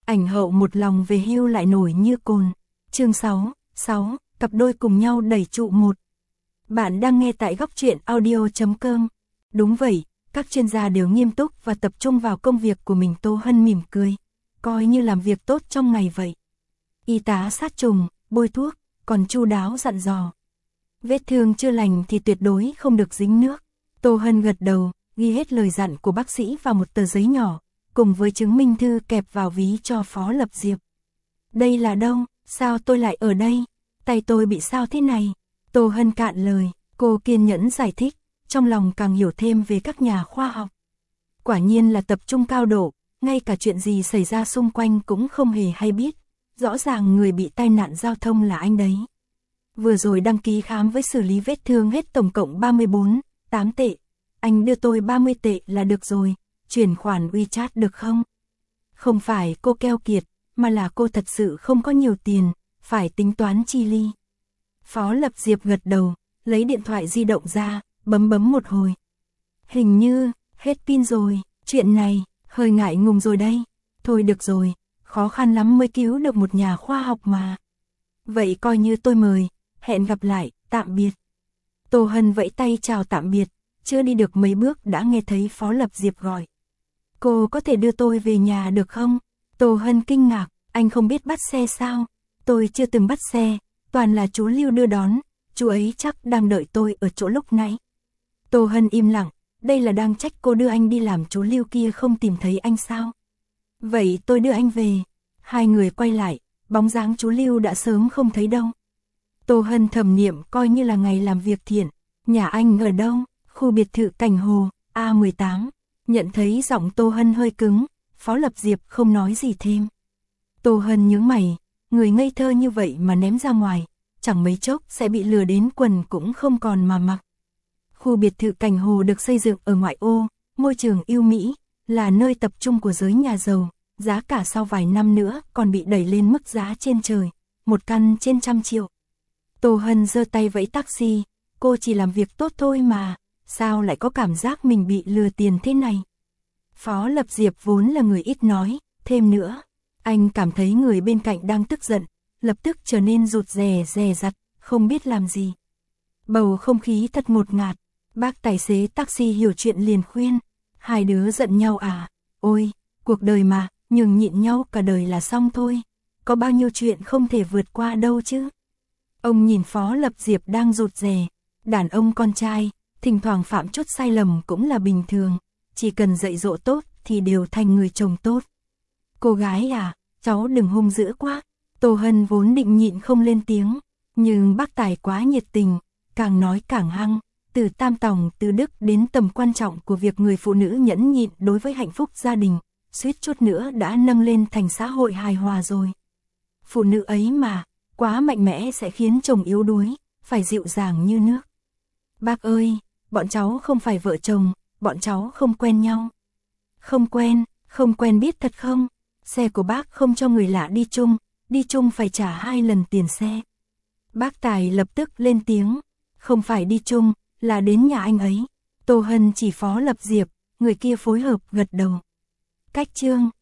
ảnh hậu một lòng về hưu lại nổi như cồn. Chương 6, cặp đôi cùng nhau đẩy trụ một. Bạn đang nghe tại góc truyện audio.com. Đúng vậy, các chuyên gia đều nghiêm túc và tập trung vào công việc của mình. Tô Hân mỉm cười, coi như làm việc tốt trong ngày vậy. Y tá sát trùng, bôi thuốc, còn chu đáo dặn dò. Vết thương chưa lành thì tuyệt đối không được dính nước. Tô Hân gật đầu, ghi hết lời dặn của bác sĩ vào một tờ giấy nhỏ, cùng với chứng minh thư kẹp vào ví cho Phó Lập Diệp. Đây là đâu, sao tôi lại ở đây? Tay tôi bị sao thế này? Tô Hân cạn lời, cô kiên nhẫn giải thích, trong lòng càng hiểu thêm về các nhà khoa học. Quả nhiên là tập trung cao độ, ngay cả chuyện gì xảy ra xung quanh cũng không hề hay biết. Rõ ràng người bị tai nạn giao thông là anh đấy. Vừa rồi đăng ký khám với xử lý vết thương hết tổng cộng 34,8 tệ. Anh đưa tôi 30 tệ là được rồi, chuyển khoản WeChat được không? Không phải cô keo kiệt, mà là cô thật sự không có nhiều tiền, phải tính toán chi ly. Phó Lập Diệp gật đầu, lấy điện thoại di động ra, bấm một hồi. Hình như, hết pin rồi, chuyện này, hơi ngại ngùng rồi đây. Thôi được rồi, khó khăn lắm mới cứu được một nhà khoa học mà. Vậy coi như tôi mời, hẹn gặp lại, tạm biệt. Tô Hân vẫy tay chào tạm biệt, chưa đi được mấy bước đã nghe thấy Phó Lập Diệp gọi. Cô có thể đưa tôi về nhà được không? Tô Hân kinh ngạc, anh không biết bắt xe sao? Tôi chưa từng bắt xe, toàn là chú Lưu đưa đón, chú ấy chắc đang đợi tôi ở chỗ lúc nãy. Tô Hân im lặng, đây là đang trách cô đưa anh đi làm chú Lưu kia không tìm thấy anh sao? Vậy tôi đưa anh về. Hai người quay lại, bóng dáng chú Lưu đã sớm không thấy đâu. Tô Hân thầm niệm coi như là ngày làm việc thiện. Nhà anh ở đâu? Khu biệt thự Cảnh Hồ, A18. Nhận thấy giọng Tô Hân hơi cứng, Phó Lập Diệp không nói gì thêm. Tô Hân nhướng mày, người ngây thơ như vậy mà ném ra ngoài, chẳng mấy chốc sẽ bị lừa đến quần cũng không còn mà mặc. Khu biệt thự Cảnh Hồ được xây dựng ở ngoại ô, môi trường ưu mỹ, là nơi tập trung của giới nhà giàu, giá cả sau vài năm nữa còn bị đẩy lên mức giá trên trời, một căn trên 100 triệu. Tô Hân giơ tay vẫy taxi, cô chỉ làm việc tốt thôi mà, sao lại có cảm giác mình bị lừa tiền thế này? Phó Lập Diệp vốn là người ít nói, thêm nữa, anh cảm thấy người bên cạnh đang tức giận, lập tức trở nên rụt rè rặt, không biết làm gì. Bầu không khí thật ngột ngạt, bác tài xế taxi hiểu chuyện liền khuyên, hai đứa giận nhau à? Ôi, cuộc đời mà, nhường nhịn nhau cả đời là xong thôi, có bao nhiêu chuyện không thể vượt qua đâu chứ. Ông nhìn Phó Lập Diệp đang rụt rè, đàn ông con trai, thỉnh thoảng phạm chút sai lầm cũng là bình thường, chỉ cần dạy dỗ tốt thì đều thành người chồng tốt. Cô gái à, cháu đừng hung dữ quá. Tô Hân vốn định nhịn không lên tiếng, nhưng bác tài quá nhiệt tình, càng nói càng hăng, từ tam tòng từ đức đến tầm quan trọng của việc người phụ nữ nhẫn nhịn đối với hạnh phúc gia đình, suýt chút nữa đã nâng lên thành xã hội hài hòa rồi. Phụ nữ ấy mà, quá mạnh mẽ sẽ khiến chồng yếu đuối, phải dịu dàng như nước. Bác ơi, bọn cháu không phải vợ chồng, bọn cháu không quen nhau. Không quen biết thật không? Xe của bác không cho người lạ đi chung phải trả 2 lần tiền xe. Bác tài lập tức lên tiếng, không phải đi chung, là đến nhà anh ấy. Tô Hân chỉ Phó Lập Diệp, người kia phối hợp gật đầu. Cách chương